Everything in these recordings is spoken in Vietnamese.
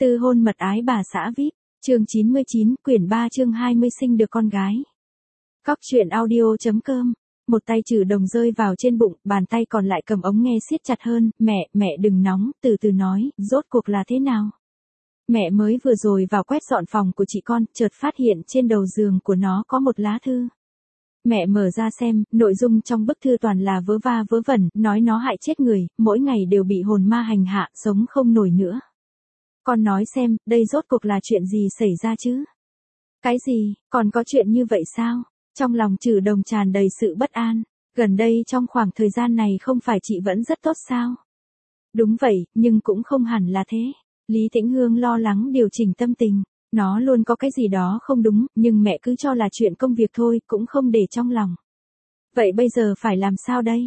Tư hôn mật ái bà xã VIP, chương 99, quyển 3 chương 20 sinh được con gái. Cóc truyện audio.com. Một tay Trừ Đồng rơi vào trên bụng, bàn tay còn lại cầm ống nghe siết chặt hơn. Mẹ đừng nóng, từ từ nói, rốt cuộc là thế nào? Mẹ mới vừa rồi vào quét dọn phòng của chị con, chợt phát hiện trên đầu giường của nó có một lá thư. Mẹ mở ra xem, nội dung trong bức thư toàn là vớ va vớ vẩn, nói nó hại chết người, mỗi ngày đều bị hồn ma hành hạ, sống không nổi nữa. Con nói xem, đây rốt cuộc là chuyện gì xảy ra chứ? Cái gì, còn có chuyện như vậy sao? Trong lòng Trừ Đồng tràn đầy sự bất an. Gần đây trong khoảng thời gian này không phải chị vẫn rất tốt sao? Đúng vậy, nhưng cũng không hẳn là thế. Lý Tĩnh Hương lo lắng điều chỉnh tâm tình. Nó luôn có cái gì đó không đúng, nhưng mẹ cứ cho là chuyện công việc thôi, cũng không để trong lòng. Vậy bây giờ phải làm sao đây?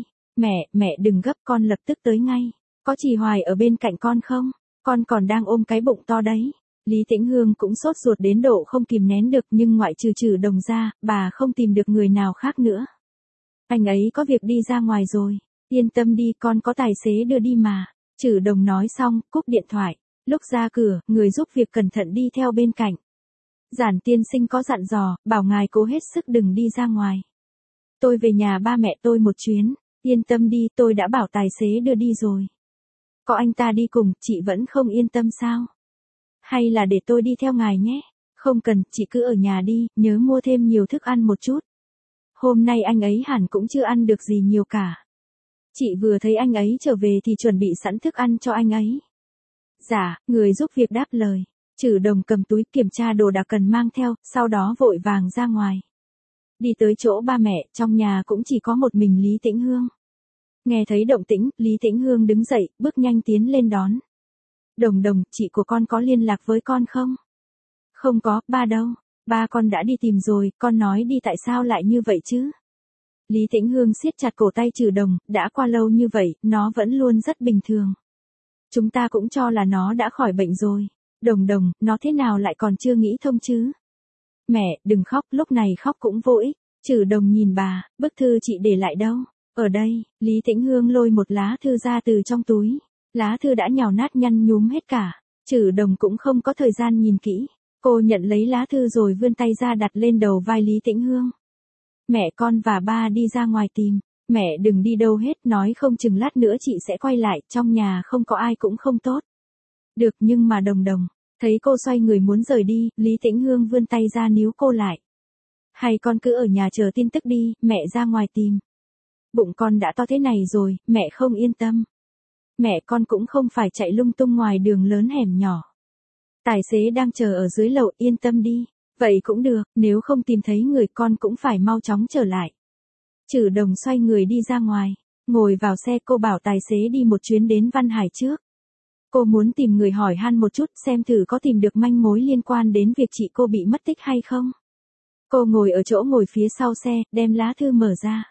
Mẹ đừng gấp, con lập tức tới ngay. Có chị Hoài ở bên cạnh con không? Con còn đang ôm cái bụng to đấy. Lý Tĩnh Hương cũng sốt ruột đến độ không kìm nén được, nhưng ngoại trừ Trừ Đồng ra, bà không tìm được người nào khác nữa. Anh ấy có việc đi ra ngoài rồi. Yên tâm đi, con có tài xế đưa đi mà. Trừ Đồng nói xong, cúp điện thoại. Lúc ra cửa, người giúp việc cẩn thận đi theo bên cạnh. Giản tiên sinh có dặn dò, bảo ngài cố hết sức đừng đi ra ngoài. Tôi về nhà ba mẹ tôi một chuyến. Yên tâm đi, tôi đã bảo tài xế đưa đi rồi. Có anh ta đi cùng, chị vẫn không yên tâm sao? Hay là để tôi đi theo ngài nhé? Không cần, chị cứ ở nhà đi, nhớ mua thêm nhiều thức ăn một chút. Hôm nay anh ấy hẳn cũng chưa ăn được gì nhiều cả. Chị vừa thấy anh ấy trở về thì chuẩn bị sẵn thức ăn cho anh ấy. Dạ, người giúp việc đáp lời. Trừ Đồng cầm túi kiểm tra đồ đạc cần mang theo, sau đó vội vàng ra ngoài. Đi tới chỗ ba mẹ, trong nhà cũng chỉ có một mình Lý Tĩnh Hương. Nghe thấy động tĩnh, Lý Tĩnh Hương đứng dậy, bước nhanh tiến lên đón. Đồng, chị của con có liên lạc với con không? Không có, ba đâu? Ba con đã đi tìm rồi, con nói đi tại sao lại như vậy chứ? Lý Tĩnh Hương siết chặt cổ tay Trừ Đồng, đã qua lâu như vậy, nó vẫn luôn rất bình thường. Chúng ta cũng cho là nó đã khỏi bệnh rồi. Đồng, nó thế nào lại còn chưa nghĩ thông chứ? Mẹ, đừng khóc, lúc này khóc cũng vô ích. Trừ Đồng nhìn bà, bức thư chị để lại đâu? Ở đây, Lý Tĩnh Hương lôi một lá thư ra từ trong túi. Lá thư đã nhào nát nhăn nhúm hết cả. Trừ Đồng cũng không có thời gian nhìn kỹ. Cô nhận lấy lá thư rồi vươn tay ra đặt lên đầu vai Lý Tĩnh Hương. Mẹ con và ba đi ra ngoài tìm. Mẹ đừng đi đâu hết, nói không chừng lát nữa chị sẽ quay lại, trong nhà không có ai cũng không tốt. Được, nhưng mà Đồng, thấy cô xoay người muốn rời đi, Lý Tĩnh Hương vươn tay ra níu cô lại. Hay con cứ ở nhà chờ tin tức đi, mẹ ra ngoài tìm. Bụng con đã to thế này rồi, mẹ không yên tâm. Mẹ con cũng không phải chạy lung tung ngoài đường lớn hẻm nhỏ. Tài xế đang chờ ở dưới lầu, yên tâm đi. Vậy cũng được, nếu không tìm thấy người con cũng phải mau chóng trở lại. Trừ Đồng xoay người đi ra ngoài. Ngồi vào xe, cô bảo tài xế đi một chuyến đến Văn Hải trước. Cô muốn tìm người hỏi han một chút, xem thử có tìm được manh mối liên quan đến việc chị cô bị mất tích hay không. Cô ngồi ở chỗ ngồi phía sau xe, đem lá thư mở ra.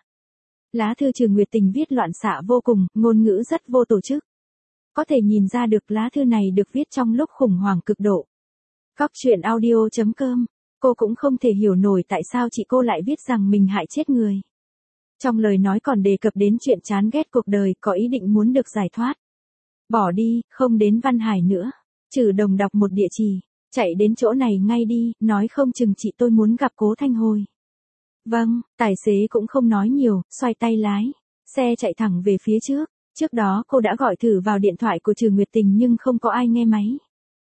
Lá thư Trừ Nguyệt Tình viết loạn xạ vô cùng, ngôn ngữ rất vô tổ chức. Có thể nhìn ra được lá thư này được viết trong lúc khủng hoảng cực độ. Cóc truyện audio.com. Cô cũng không thể hiểu nổi tại sao chị cô lại viết rằng mình hại chết người. Trong lời nói còn đề cập đến chuyện chán ghét cuộc đời, có ý định muốn được giải thoát. Bỏ đi, không đến Văn Hải nữa. Trừ Đồng đọc một địa chỉ. Chạy đến chỗ này ngay đi, nói không chừng chị tôi muốn gặp Cố Thanh Hồi. Vâng, tài xế cũng không nói nhiều, xoay tay lái. Xe chạy thẳng về phía trước. Trước đó cô đã gọi thử vào điện thoại của Trừ Nguyệt Tình nhưng không có ai nghe máy.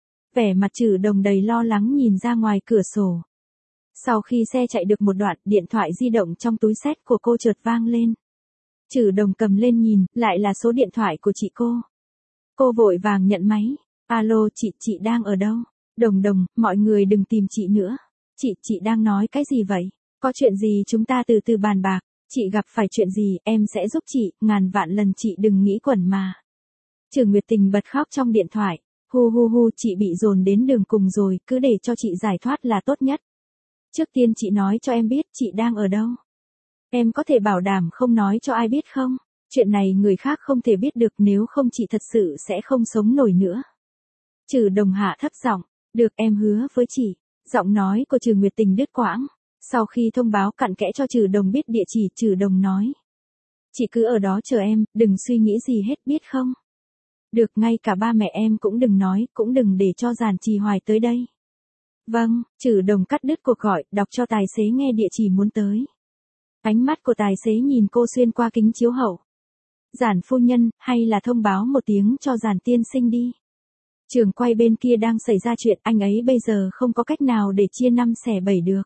Vẻ mặt Trừ Đồng đầy lo lắng nhìn ra ngoài cửa sổ. Sau khi xe chạy được một đoạn, điện thoại di động trong túi xách của cô chợt vang lên. Trừ Đồng cầm lên nhìn, lại là số điện thoại của chị cô. Cô vội vàng nhận máy. Alo, chị đang ở đâu? Đồng, mọi người đừng tìm chị nữa. Chị đang nói cái gì vậy? Có chuyện gì chúng ta từ từ bàn bạc. Chị gặp phải chuyện gì, em sẽ giúp chị, ngàn vạn lần chị đừng nghĩ quẩn mà. Trừ Nguyệt Tình bật khóc trong điện thoại. Hu, chị bị dồn đến đường cùng rồi, cứ để cho chị giải thoát là tốt nhất. Trước tiên chị nói cho em biết chị đang ở đâu. Em có thể bảo đảm không nói cho ai biết không? Chuyện này người khác không thể biết được, nếu không chị thật sự sẽ không sống nổi nữa. Trừ Đồng hạ thấp giọng. Được, em hứa với chị. Giọng nói của Trừ Nguyệt Tình đứt quãng. Sau khi thông báo cặn kẽ cho Trừ Đồng biết địa chỉ, Trừ Đồng nói. Chị cứ ở đó chờ em, đừng suy nghĩ gì hết biết không? Được, ngay cả ba mẹ em cũng đừng nói, cũng đừng để cho Giản Trì Hoài tới đây. Vâng, Trử Đồng cắt đứt cuộc gọi, đọc cho tài xế nghe địa chỉ muốn tới. Ánh mắt của tài xế nhìn cô xuyên qua kính chiếu hậu. Giản phu nhân, hay là thông báo một tiếng cho Giản tiên sinh đi. Trường quay bên kia đang xảy ra chuyện, anh ấy bây giờ không có cách nào để chia 5 xẻ 7 được.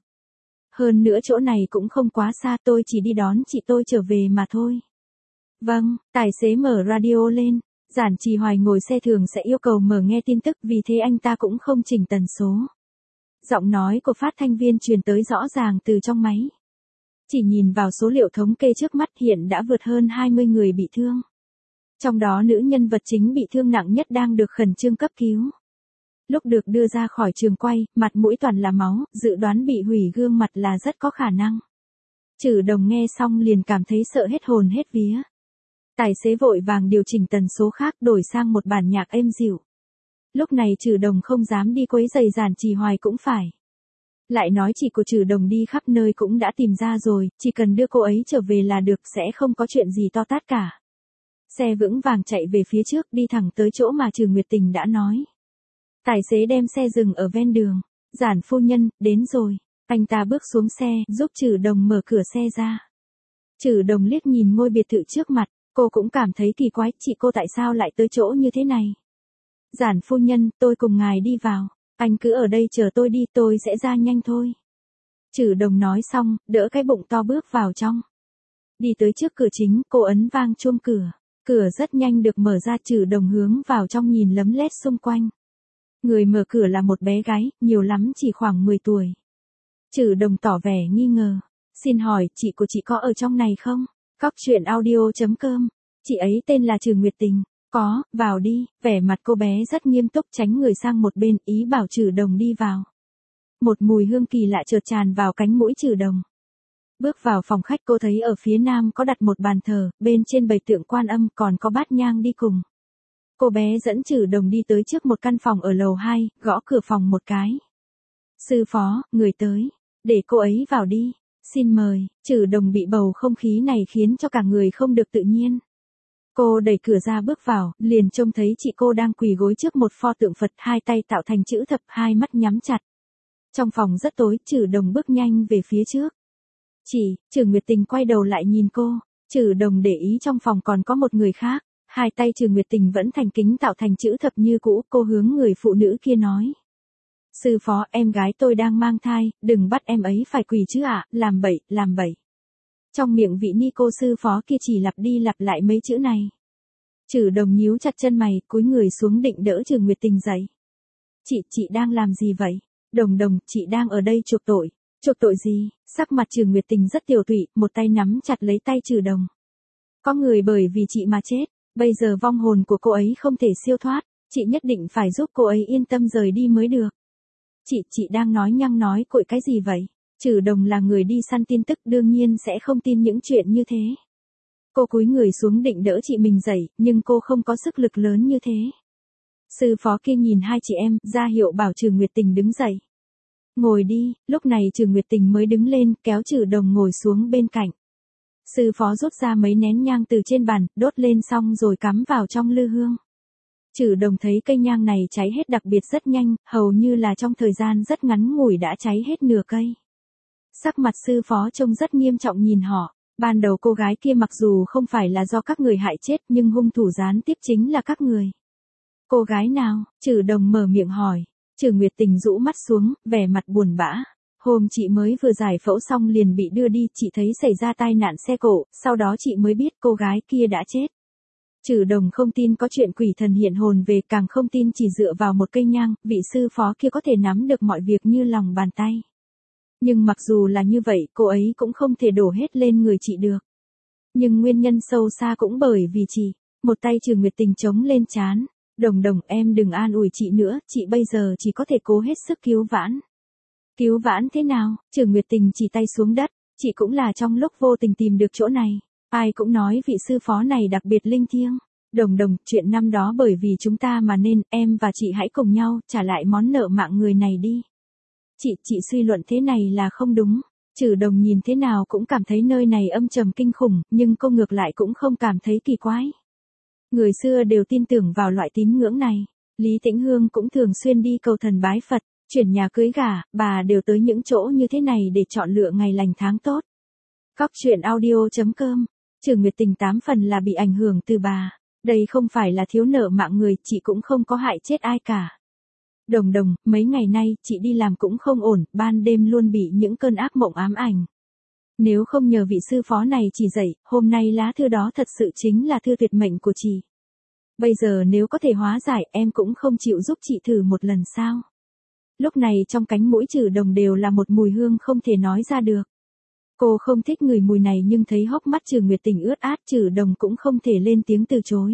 Hơn nữa chỗ này cũng không quá xa, tôi chỉ đi đón chị tôi trở về mà thôi. Vâng, tài xế mở radio lên. Giản Trì Hoài ngồi xe thường sẽ yêu cầu mở nghe tin tức, vì thế anh ta cũng không chỉnh tần số. Giọng nói của phát thanh viên truyền tới rõ ràng từ trong máy. Chỉ nhìn vào số liệu thống kê trước mắt hiện đã vượt hơn 20 người bị thương. Trong đó nữ nhân vật chính bị thương nặng nhất đang được khẩn trương cấp cứu. Lúc được đưa ra khỏi trường quay, mặt mũi toàn là máu, dự đoán bị hủy gương mặt là rất có khả năng. Trử Đồng nghe xong liền cảm thấy sợ hết hồn hết vía. Tài xế vội vàng điều chỉnh tần số khác, đổi sang một bản nhạc êm dịu. Lúc này Trử Đồng không dám đi quấy rầy Giản Trì Hoài cũng phải. Lại nói chị của Trử Đồng đi khắp nơi cũng đã tìm ra rồi, chỉ cần đưa cô ấy trở về là được, sẽ không có chuyện gì to tát cả. Xe vững vàng chạy về phía trước, đi thẳng tới chỗ mà Trừ Nguyệt Tình đã nói. Tài xế đem xe dừng ở ven đường. Giản phu nhân, đến rồi. Anh ta bước xuống xe, giúp Trử Đồng mở cửa xe ra. Trử Đồng liếc nhìn ngôi biệt thự trước mặt, cô cũng cảm thấy kỳ quái, chị cô tại sao lại tới chỗ như thế này. Giản phu nhân, tôi cùng ngài đi vào. Anh cứ ở đây chờ tôi đi, tôi sẽ ra nhanh thôi. Trử Đồng nói xong, đỡ cái bụng to bước vào trong. Đi tới trước cửa chính, cô ấn vang chuông cửa. Cửa rất nhanh được mở ra, Trử Đồng hướng vào trong nhìn lấm lét xung quanh. Người mở cửa là một bé gái, nhiều lắm chỉ khoảng 10 tuổi. Trử Đồng tỏ vẻ nghi ngờ. Xin hỏi, chị của chị có ở trong này không? Cóc truyện audio.com. Chị ấy tên là Trừ Nguyệt Tình. Có, vào đi. Vẻ mặt cô bé rất nghiêm túc, tránh người sang một bên, ý bảo Trử Đồng đi vào. Một mùi hương kỳ lạ chợt tràn vào cánh mũi Trử Đồng. Bước vào phòng khách, cô thấy ở phía nam có đặt một bàn thờ, bên trên bày tượng Quan Âm, còn có bát nhang đi cùng. Cô bé dẫn Trử Đồng đi tới trước một căn phòng ở lầu 2, gõ cửa phòng một cái. Sư phó, người tới. Để cô ấy vào đi. Xin mời. Trử Đồng bị bầu không khí này khiến cho cả người không được tự nhiên. Cô đẩy cửa ra bước vào, liền trông thấy chị cô đang quỳ gối trước một pho tượng Phật, hai tay tạo thành chữ thập, hai mắt nhắm chặt. Trong phòng rất tối, Trử Đồng bước nhanh về phía trước. Trừ Nguyệt Tình quay đầu lại nhìn cô. Trử Đồng để ý trong phòng còn có một người khác. Hai tay Trừ Nguyệt Tình vẫn thành kính tạo thành chữ thập như cũ, cô hướng người phụ nữ kia nói. Sư phó, em gái tôi đang mang thai, đừng bắt em ấy phải quỳ chứ ạ, làm bậy, làm bậy. Trong miệng vị ni cô sư phó kia chỉ lặp đi lặp lại mấy chữ này. Trử Đồng nhíu chặt chân mày, cúi người xuống định đỡ Trừ Nguyệt Tình dậy. Chị đang làm gì vậy? Đồng, chị đang ở đây chuộc tội. Chuộc tội gì? Sắc mặt Trừ Nguyệt Tình rất tiều tụy, một tay nắm chặt lấy tay Trử Đồng. Có người bởi vì chị mà chết, bây giờ vong hồn của cô ấy không thể siêu thoát, chị nhất định phải giúp cô ấy yên tâm rời đi mới được. Chị đang nói nhăng nói cội cái gì vậy? Trử Đồng là người đi săn tin tức, đương nhiên sẽ không tin những chuyện như thế. Cô cúi người xuống định đỡ chị mình dậy, nhưng cô không có sức lực lớn như thế. Sư phó kia nhìn hai chị em, ra hiệu bảo Trừ Nguyệt Tình đứng dậy. Ngồi đi. Lúc này Trừ Nguyệt Tình mới đứng lên, kéo Trử Đồng ngồi xuống bên cạnh. Sư phó rút ra mấy nén nhang từ trên bàn, đốt lên xong rồi cắm vào trong lư hương. Trử Đồng thấy cây nhang này cháy hết đặc biệt rất nhanh, hầu như là trong thời gian rất ngắn ngủi đã cháy hết nửa cây. Sắc mặt sư phó trông rất nghiêm trọng nhìn họ. Ban đầu cô gái kia mặc dù không phải là do các người hại chết, nhưng hung thủ gián tiếp chính là các người. Cô gái nào? Trử Đồng mở miệng hỏi. Trừ Nguyệt Tình rũ mắt xuống, vẻ mặt buồn bã. Hôm chị mới vừa giải phẫu xong liền bị đưa đi, chị thấy xảy ra tai nạn xe cộ, sau đó chị mới biết cô gái kia đã chết. Trử Đồng không tin có chuyện quỷ thần hiện hồn về, càng không tin chỉ dựa vào một cây nhang, vị sư phó kia có thể nắm được mọi việc như lòng bàn tay. Nhưng mặc dù là như vậy, cô ấy cũng không thể đổ hết lên người chị được. Nhưng nguyên nhân sâu xa cũng bởi vì chị. Một tay Trừ Nguyệt Tình chống lên trán. Đồng, em đừng an ủi chị nữa, chị bây giờ chỉ có thể cố hết sức cứu vãn. Cứu vãn thế nào? Trừ Nguyệt Tình chỉ tay xuống đất, chị cũng là trong lúc vô tình tìm được chỗ này. Ai cũng nói vị sư phó này đặc biệt linh thiêng. Đồng, chuyện năm đó bởi vì chúng ta mà nên, em và chị hãy cùng nhau trả lại món nợ mạng người này đi. Chị suy luận thế này là không đúng. Trử Đồng nhìn thế nào cũng cảm thấy nơi này âm trầm kinh khủng, nhưng cô ngược lại cũng không cảm thấy kỳ quái. Người xưa đều tin tưởng vào loại tín ngưỡng này. Lý Tĩnh Hương cũng thường xuyên đi cầu thần bái Phật, chuyển nhà cưới gả, bà đều tới những chỗ như thế này để chọn lựa ngày lành tháng tốt. Cóc truyện audio.com. Trừ Nguyệt Tình 8 phần là bị ảnh hưởng từ bà. Đây không phải là thiếu nợ mạng người, chị cũng không có hại chết ai cả. Đồng đồng, mấy ngày nay, chị đi làm cũng không ổn, ban đêm luôn bị những cơn ác mộng ám ảnh. Nếu không nhờ vị sư phó này chỉ dạy, hôm nay lá thư đó thật sự chính là thư tuyệt mệnh của chị. Bây giờ nếu có thể hóa giải, em cũng không chịu giúp chị thử một lần sao? Lúc này trong cánh mũi Trừ Đồng đều là một mùi hương không thể nói ra được. Cô không thích ngửi mùi này nhưng thấy hốc mắt Trừ Nguyệt Tình ướt át, Trừ Đồng cũng không thể lên tiếng từ chối.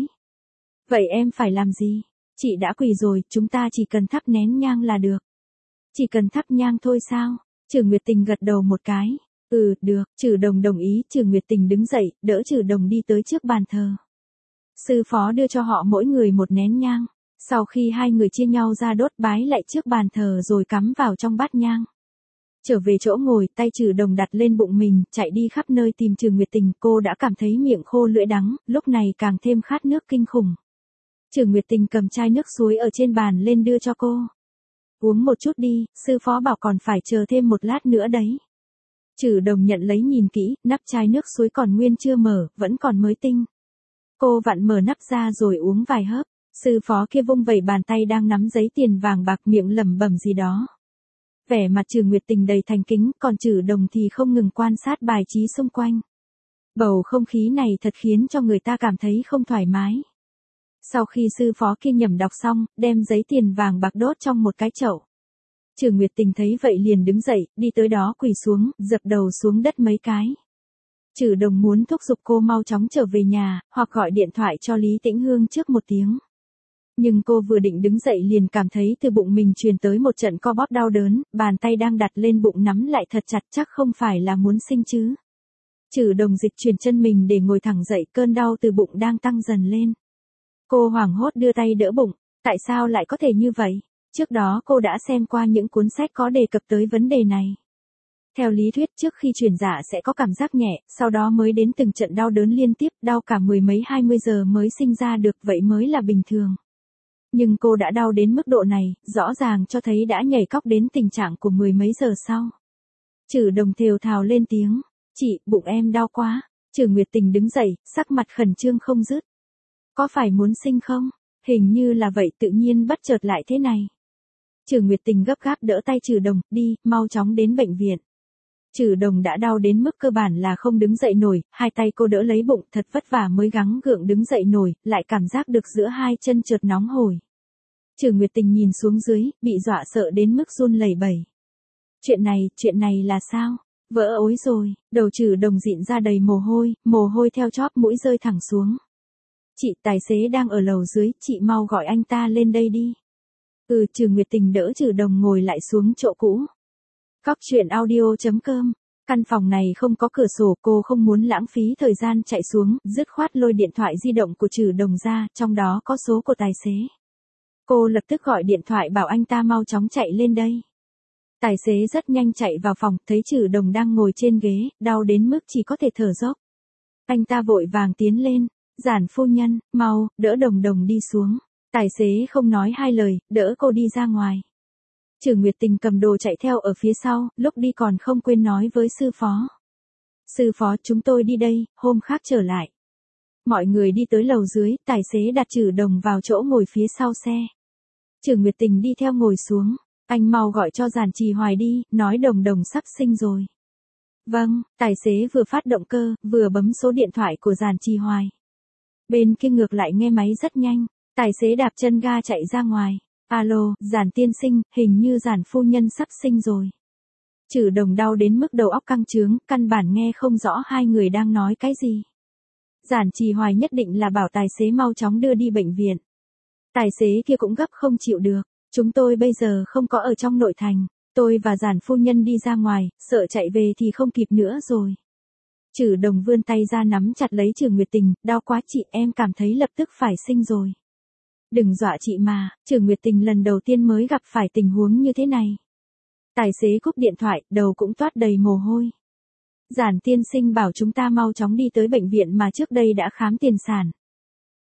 Vậy em phải làm gì? Chị đã quỳ rồi, chúng ta chỉ cần thắp nén nhang là được. Chỉ cần thắp nhang thôi sao? Trừ Nguyệt Tình gật đầu một cái. Ừ, được, Trừ Đồng đồng ý. Trừ Nguyệt Tình đứng dậy, đỡ Trừ Đồng đi tới trước bàn thờ. Sư phó đưa cho họ mỗi người một nén nhang. Sau khi hai người chia nhau ra đốt bái lại trước bàn thờ rồi cắm vào trong bát nhang. Trở về chỗ ngồi, tay Trừ Đồng đặt lên bụng mình, chạy đi khắp nơi tìm Trừ Nguyệt Tình. Cô đã cảm thấy miệng khô lưỡi đắng, lúc này càng thêm khát nước kinh khủng. Trừ Nguyệt Tình cầm chai nước suối ở trên bàn lên đưa cho cô. Uống một chút đi, sư phó bảo còn phải chờ thêm một lát nữa đấy. Trừ Đồng nhận lấy nhìn kỹ, nắp chai nước suối còn nguyên chưa mở, vẫn còn mới tinh. Cô vặn mở nắp ra rồi uống vài hớp. Sư phó kia vung vẩy bàn tay đang nắm giấy tiền vàng bạc, miệng lẩm bẩm gì đó. Vẻ mặt Trừ Nguyệt Tình đầy thành kính, còn Trừ Đồng thì không ngừng quan sát bài trí xung quanh. Bầu không khí này thật khiến cho người ta cảm thấy không thoải mái. Sau khi sư phó kia nhẩm đọc xong, đem giấy tiền vàng bạc đốt trong một cái chậu. Trừ Nguyệt Tình thấy vậy liền đứng dậy, đi tới đó quỳ xuống, dập đầu xuống đất mấy cái. Trừ Đồng muốn thúc giục cô mau chóng trở về nhà, hoặc gọi điện thoại cho Lý Tĩnh Hương trước một tiếng. Nhưng cô vừa định đứng dậy liền cảm thấy từ bụng mình truyền tới một trận co bóp đau đớn, bàn tay đang đặt lên bụng nắm lại thật chặt, chắc không phải là muốn sinh chứ. Trừ Đồng dịch chuyển chân mình để ngồi thẳng dậy, cơn đau từ bụng đang tăng dần lên. Cô hoảng hốt đưa tay đỡ bụng, tại sao lại có thể như vậy? Trước đó cô đã xem qua những cuốn sách có đề cập tới vấn đề này. Theo lý thuyết trước khi chuyển dạ sẽ có cảm giác nhẹ, sau đó mới đến từng trận đau đớn liên tiếp, đau cả 10 mấy 20 giờ mới sinh ra được, vậy mới là bình thường. Nhưng cô đã đau đến mức độ này, rõ ràng cho thấy đã nhảy cóc đến tình trạng của 10 mấy giờ sau. Trừ Đồng thều thào lên tiếng, chị, bụng em đau quá. Trừ Nguyệt Tình đứng dậy, sắc mặt khẩn trương không dứt. Có phải muốn sinh không? Hình như là vậy, tự nhiên bất chợt lại thế này. Trừ Nguyệt Tình gấp gáp đỡ tay Trừ Đồng, đi, mau chóng đến bệnh viện. Trừ Đồng đã đau đến mức cơ bản là không đứng dậy nổi, hai tay cô đỡ lấy bụng, thật vất vả mới gắng gượng đứng dậy nổi, lại cảm giác được giữa hai chân chợt nóng hổi. Trừ Nguyệt Tình nhìn xuống dưới, bị dọa sợ đến mức run lẩy bẩy. Chuyện này là sao? Vỡ ối rồi, đầu Trừ Đồng dịn ra đầy mồ hôi theo chóp mũi rơi thẳng xuống. Chị, tài xế đang ở lầu dưới, chị mau gọi anh ta lên đây đi. Trừ Nguyệt Tình đỡ Trừ Đồng ngồi lại xuống chỗ cũ. Cóc truyện audio.com. Căn phòng này không có cửa sổ, cô không muốn lãng phí thời gian chạy xuống, dứt khoát lôi điện thoại di động của Trừ Đồng ra, trong đó có số của tài xế. Cô lập tức gọi điện thoại bảo anh ta mau chóng chạy lên đây. Tài xế rất nhanh chạy vào phòng, thấy Trừ Đồng đang ngồi trên ghế, đau đến mức chỉ có thể thở dốc. Anh ta vội vàng tiến lên, Giản phu nhân, mau, đỡ Đồng Đồng đi xuống. Tài xế không nói hai lời, đỡ cô đi ra ngoài. Trừ Nguyệt Tình cầm đồ chạy theo ở phía sau, lúc đi còn không quên nói với sư phó. Sư phó, chúng tôi đi đây, hôm khác trở lại. Mọi người đi tới lầu dưới, tài xế đặt Trừ Đồng vào chỗ ngồi phía sau xe. Trừ Nguyệt Tình đi theo ngồi xuống, anh mau gọi cho Giản Trì Hoài đi, nói Đồng Đồng sắp sinh rồi. Vâng, tài xế vừa phát động cơ, vừa bấm số điện thoại của Giản Trì Hoài. Bên kia ngược lại nghe máy rất nhanh, tài xế đạp chân ga chạy ra ngoài. Alo, Giản tiên sinh, hình như Giản phu nhân sắp sinh rồi. Trừ Đồng đau đến mức đầu óc căng trướng, căn bản nghe không rõ hai người đang nói cái gì. Giản Trì Hoài nhất định là bảo tài xế mau chóng đưa đi bệnh viện. Tài xế kia cũng gấp không chịu được, chúng tôi bây giờ không có ở trong nội thành, tôi và Giản phu nhân đi ra ngoài, sợ chạy về thì không kịp nữa rồi. Trừ Đồng vươn tay ra nắm chặt lấy Trừ Nguyệt Tình, đau quá chị, em cảm thấy lập tức phải sinh rồi. Đừng dọa chị mà, Trừ Nguyệt Tình lần đầu tiên mới gặp phải tình huống như thế này. Tài xế cúp điện thoại, đầu cũng toát đầy mồ hôi. Giản tiên sinh bảo chúng ta mau chóng đi tới bệnh viện mà trước đây đã khám tiền sản.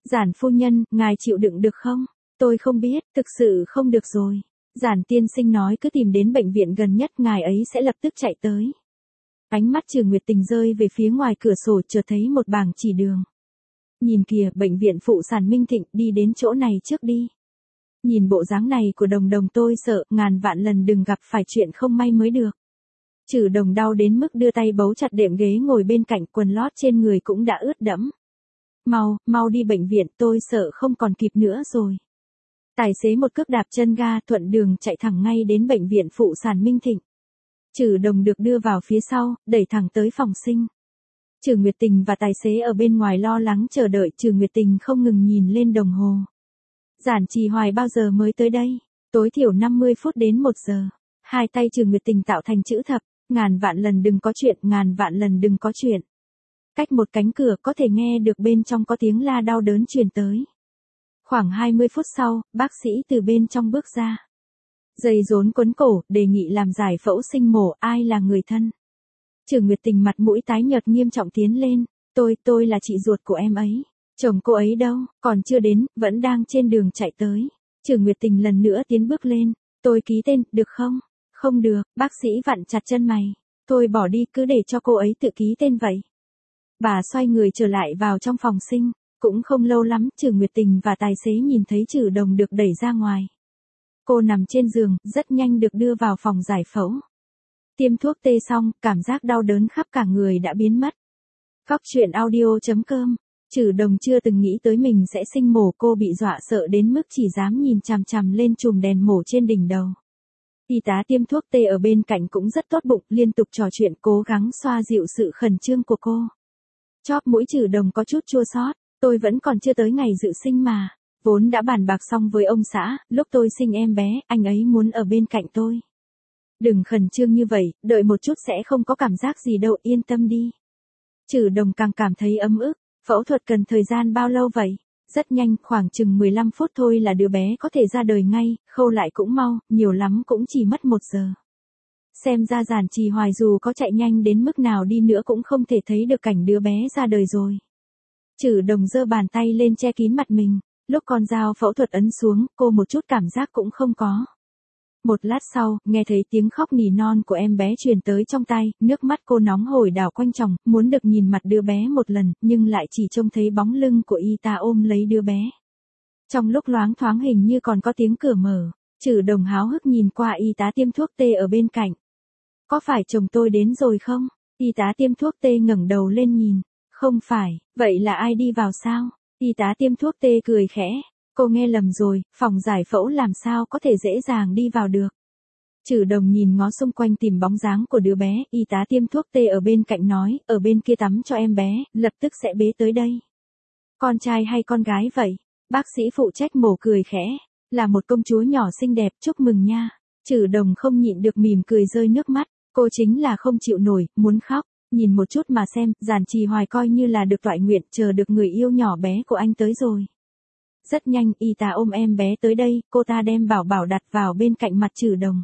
Giản phu nhân, ngài chịu đựng được không? Tôi không biết, thực sự không được rồi. Giản tiên sinh nói cứ tìm đến bệnh viện gần nhất, ngài ấy sẽ lập tức chạy tới. Ánh mắt Trừ Nguyệt Tình rơi về phía ngoài cửa sổ, chợt thấy một bảng chỉ đường. Nhìn kìa, bệnh viện phụ sản Minh Thịnh, đi đến chỗ này trước đi. Nhìn bộ dáng này của Đồng Đồng tôi sợ, ngàn vạn lần đừng gặp phải chuyện không may mới được. Trừ Đồng đau đến mức đưa tay bấu chặt đệm ghế ngồi bên cạnh, quần lót trên người cũng đã ướt đẫm. Mau đi bệnh viện, tôi sợ không còn kịp nữa rồi. Tài xế một cước đạp chân ga, thuận đường chạy thẳng ngay đến bệnh viện phụ sản Minh Thịnh. Trừ Đồng được đưa vào phía sau, đẩy thẳng tới phòng sinh. Trừ Nguyệt Tình và tài xế ở bên ngoài lo lắng chờ đợi, Trừ Nguyệt Tình không ngừng nhìn lên đồng hồ. Giản Trì Hoài bao giờ mới tới đây? Tối thiểu 50 phút đến 1 giờ. Hai tay Trừ Nguyệt Tình tạo thành chữ thập, ngàn vạn lần đừng có chuyện, ngàn vạn lần đừng có chuyện. Cách một cánh cửa có thể nghe được bên trong có tiếng la đau đớn truyền tới. Khoảng 20 phút sau, bác sĩ từ bên trong bước ra. Dây rốn quấn cổ, đề nghị làm giải phẫu sinh mổ, ai là người thân? Trừ Nguyệt Tình mặt mũi tái nhợt nghiêm trọng tiến lên. Tôi là chị ruột của em ấy. Chồng cô ấy đâu, còn chưa đến, vẫn đang trên đường chạy tới. Trừ Nguyệt Tình lần nữa tiến bước lên. Tôi ký tên, được không? Không được, bác sĩ vặn chặt chân mày. Tôi bỏ đi, cứ để cho cô ấy tự ký tên vậy. Bà xoay người trở lại vào trong phòng sinh. Cũng không lâu lắm, Trừ Nguyệt Tình và tài xế nhìn thấy Trừ Đồng được đẩy ra ngoài. Cô nằm trên giường, rất nhanh được đưa vào phòng giải phẫu. Tiêm thuốc tê xong, cảm giác đau đớn khắp cả người đã biến mất. Cóc truyện audio.com. Trừ Đồng chưa từng nghĩ tới mình sẽ sinh mổ, cô bị dọa sợ đến mức chỉ dám nhìn chằm chằm lên chùm đèn mổ trên đỉnh đầu. Y tá tiêm thuốc tê ở bên cạnh cũng rất tốt bụng, liên tục trò chuyện cố gắng xoa dịu sự khẩn trương của cô. Chóp mũi Trừ Đồng có chút chua xót. Tôi vẫn còn chưa tới ngày dự sinh mà. Vốn đã bàn bạc xong với ông xã, lúc tôi sinh em bé, anh ấy muốn ở bên cạnh tôi. Đừng khẩn trương như vậy, đợi một chút sẽ không có cảm giác gì đâu, yên tâm đi. Trừ Đồng càng cảm thấy ấm ức. Phẫu thuật cần thời gian bao lâu vậy? Rất nhanh, khoảng chừng 15 phút thôi là đứa bé có thể ra đời ngay, khâu lại cũng mau, nhiều lắm cũng chỉ mất 1 giờ. Xem ra Giản Trì Hoài dù có chạy nhanh đến mức nào đi nữa cũng không thể thấy được cảnh đứa bé ra đời rồi. Trừ Đồng giơ bàn tay lên che kín mặt mình. Lúc con dao phẫu thuật ấn xuống, cô một chút cảm giác cũng không có. Một lát sau, nghe thấy tiếng khóc nỉ non của em bé truyền tới trong tai, nước mắt cô nóng hổi đảo quanh tròng, muốn được nhìn mặt đứa bé một lần, nhưng lại chỉ trông thấy bóng lưng của y tá ôm lấy đứa bé. Trong lúc loáng thoáng hình như còn có tiếng cửa mở, Trừ Đồng háo hức nhìn qua y tá tiêm thuốc tê ở bên cạnh. Có phải chồng tôi đến rồi không? Y tá tiêm thuốc tê ngẩng đầu lên nhìn. Không phải, vậy là ai đi vào sao? Y tá tiêm thuốc tê cười khẽ. Cô nghe lầm rồi, phòng giải phẫu làm sao có thể dễ dàng đi vào được. Trừ Đồng nhìn ngó xung quanh tìm bóng dáng của đứa bé, y tá tiêm thuốc tê ở bên cạnh nói, ở bên kia tắm cho em bé, lập tức sẽ bế tới đây. Con trai hay con gái vậy? Bác sĩ phụ trách mổ cười khẽ, là một công chúa nhỏ xinh đẹp, chúc mừng nha. Trừ Đồng không nhịn được mỉm cười rơi nước mắt, cô chính là không chịu nổi, muốn khóc. Nhìn một chút mà xem, Giản Trì Hoài coi như là được toại nguyện, chờ được người yêu nhỏ bé của anh tới rồi. Rất nhanh, y tá ôm em bé tới đây, cô ta đem Bảo Bảo đặt vào bên cạnh mặt Trừ Đồng.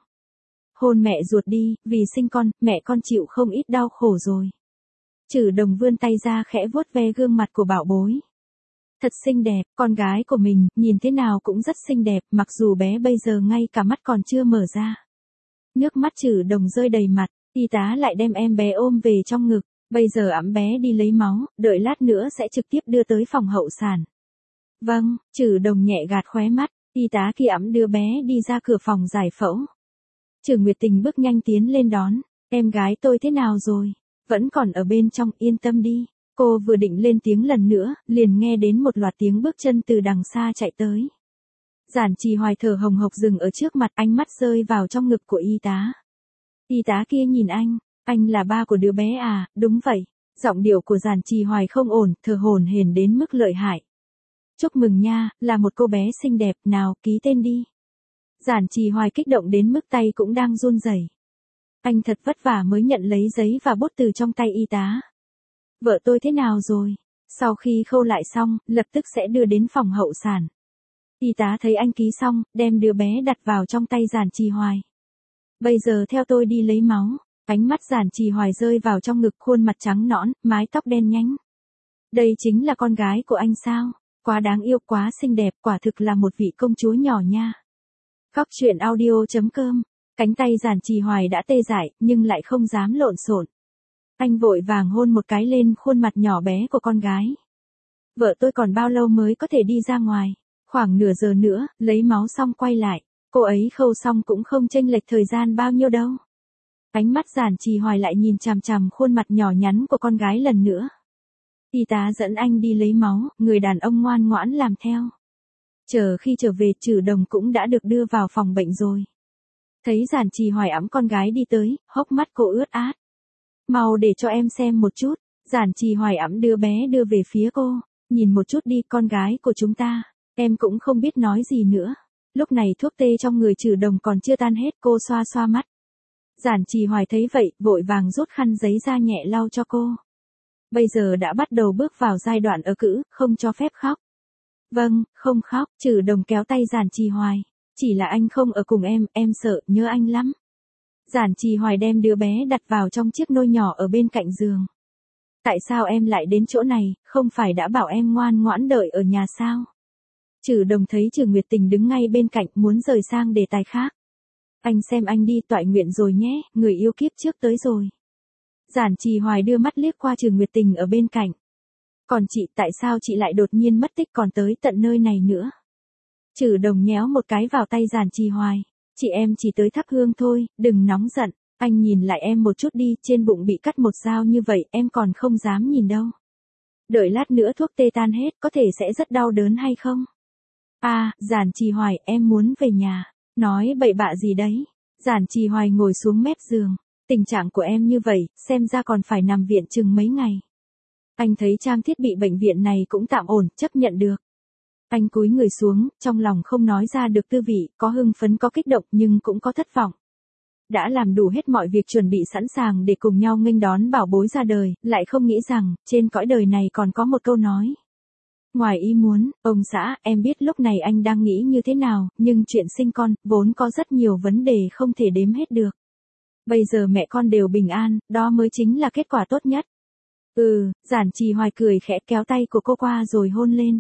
Hôn mẹ ruột đi, vì sinh con, mẹ con chịu không ít đau khổ rồi. Trừ Đồng vươn tay ra khẽ vuốt ve gương mặt của Bảo bối. Thật xinh đẹp, con gái của mình, nhìn thế nào cũng rất xinh đẹp, mặc dù bé bây giờ ngay cả mắt còn chưa mở ra. Nước mắt Trừ Đồng rơi đầy mặt. Y tá lại đem em bé ôm về trong ngực, bây giờ ẵm bé đi lấy máu, đợi lát nữa sẽ trực tiếp đưa tới phòng hậu sản. Vâng, Trừ Đồng nhẹ gạt khóe mắt, y tá kia ẵm đưa bé đi ra cửa phòng giải phẫu. Trừ Nguyệt Tình bước nhanh tiến lên đón, em gái tôi thế nào rồi? Vẫn còn ở bên trong, yên tâm đi. Cô vừa định lên tiếng lần nữa, liền nghe đến một loạt tiếng bước chân từ đằng xa chạy tới. Giản Trì Hoài thở hồng hộc dừng ở trước mặt, ánh mắt rơi vào trong ngực của y tá. Y tá kia nhìn anh là ba của đứa bé à? Đúng vậy. Giọng điệu của Giản Trì Hoài không ổn, thở hổn hển đến mức lợi hại. Chúc mừng nha, là một cô bé xinh đẹp, nào, ký tên đi. Giản Trì Hoài kích động đến mức tay cũng đang run rẩy. Anh thật vất vả mới nhận lấy giấy và bút từ trong tay y tá. Vợ tôi thế nào rồi? Sau khi khâu lại xong, lập tức sẽ đưa đến phòng hậu sản. Y tá thấy anh ký xong, đem đứa bé đặt vào trong tay Giản Trì Hoài. Bây giờ theo tôi đi lấy máu. Ánh mắt Giản Trì Hoài rơi vào trong ngực, khuôn mặt trắng nõn, mái tóc đen nhánh. Đây chính là con gái của anh sao? Quá đáng yêu, quá xinh đẹp, quả thực là một vị công chúa nhỏ nha. Cóc truyện audio.com. Cánh tay Giản Trì Hoài đã tê dại, nhưng lại không dám lộn xộn. Anh vội vàng hôn một cái lên khuôn mặt nhỏ bé của con gái. Vợ tôi còn bao lâu mới có thể đi ra ngoài? Khoảng nửa giờ nữa, lấy máu xong quay lại. Cô ấy khâu xong cũng không chênh lệch thời gian bao nhiêu đâu. Ánh mắt Giản Trì Hoài lại nhìn chằm chằm khuôn mặt nhỏ nhắn của con gái lần nữa. Y tá dẫn anh đi lấy máu, người đàn ông ngoan ngoãn làm theo. Chờ khi trở về, Trử Đồng cũng đã được đưa vào phòng bệnh rồi. Thấy Giản Trì Hoài ẵm con gái đi tới, hốc mắt cô ướt át. Mau để cho em xem một chút. Giản Trì Hoài ẵm đứa bé đưa về phía cô. Nhìn một chút đi, con gái của chúng ta. Em cũng không biết nói gì nữa. Lúc này thuốc tê trong người Trử Đồng còn chưa tan hết, cô xoa xoa mắt. Giản Trì Hoài thấy vậy, vội vàng rút khăn giấy ra nhẹ lau cho cô. Bây giờ đã bắt đầu bước vào giai đoạn ơ cữ, không cho phép khóc. Vâng, không khóc. Trử Đồng kéo tay Giản Trì Hoài. Chỉ là anh không ở cùng em sợ, nhớ anh lắm. Giản Trì Hoài đem đứa bé đặt vào trong chiếc nôi nhỏ ở bên cạnh giường. Tại sao em lại đến chỗ này, không phải đã bảo em ngoan ngoãn đợi ở nhà sao? Trử Đồng thấy Trử Nguyệt Tình đứng ngay bên cạnh, muốn rời sang đề tài khác. Anh xem anh đi, toại nguyện rồi nhé, người yêu kiếp trước tới rồi. Giản Trì Hoài đưa mắt liếc qua Trử Nguyệt Tình ở bên cạnh. Còn chị, tại sao chị lại đột nhiên mất tích còn tới tận nơi này nữa? Trử Đồng nhéo một cái vào tay Giản Trì Hoài. Chị em chỉ tới thắp hương thôi, đừng nóng giận. Anh nhìn lại em một chút đi, trên bụng bị cắt một dao như vậy, em còn không dám nhìn đâu. Đợi lát nữa thuốc tê tan hết, có thể sẽ rất đau đớn hay không? À, Giản Trì Hoài, em muốn về nhà. Nói bậy bạ gì đấy? Giản Trì Hoài ngồi xuống mép giường. Tình trạng của em như vậy, xem ra còn phải nằm viện chừng mấy ngày. Anh thấy trang thiết bị bệnh viện này cũng tạm ổn, chấp nhận được. Anh cúi người xuống, trong lòng không nói ra được tư vị, có hưng phấn có kích động nhưng cũng có thất vọng. Đã làm đủ hết mọi việc chuẩn bị sẵn sàng để cùng nhau nghênh đón bảo bối ra đời, lại không nghĩ rằng, trên cõi đời này còn có một câu nói. Ngoài ý muốn, ông xã, em biết lúc này anh đang nghĩ như thế nào, nhưng chuyện sinh con, vốn có rất nhiều vấn đề không thể đếm hết được. Bây giờ mẹ con đều bình an, đó mới chính là kết quả tốt nhất. Giản Trì Hoài cười khẽ kéo tay của cô qua rồi hôn lên.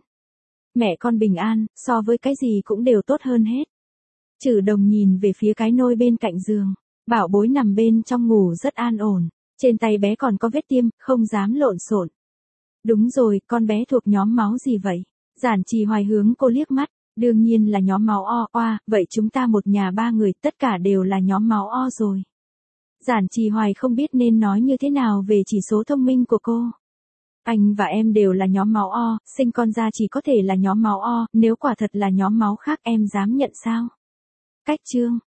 Mẹ con bình an, so với cái gì cũng đều tốt hơn hết. Trử Đồng nhìn về phía cái nôi bên cạnh giường. Bảo bối nằm bên trong ngủ rất an ổn. Trên tay bé còn có vết tiêm, không dám lộn xộn. Đúng rồi, con bé thuộc nhóm máu gì vậy? Giản Trì Hoài hướng cô liếc mắt. Đương nhiên là nhóm máu O. Vậy chúng ta một nhà ba người, tất cả đều là nhóm máu O rồi. Giản Trì Hoài không biết nên nói như thế nào về chỉ số thông minh của cô. Anh và em đều là nhóm máu O, sinh con ra chỉ có thể là nhóm máu O, nếu quả thật là nhóm máu khác em dám nhận sao? Cách chương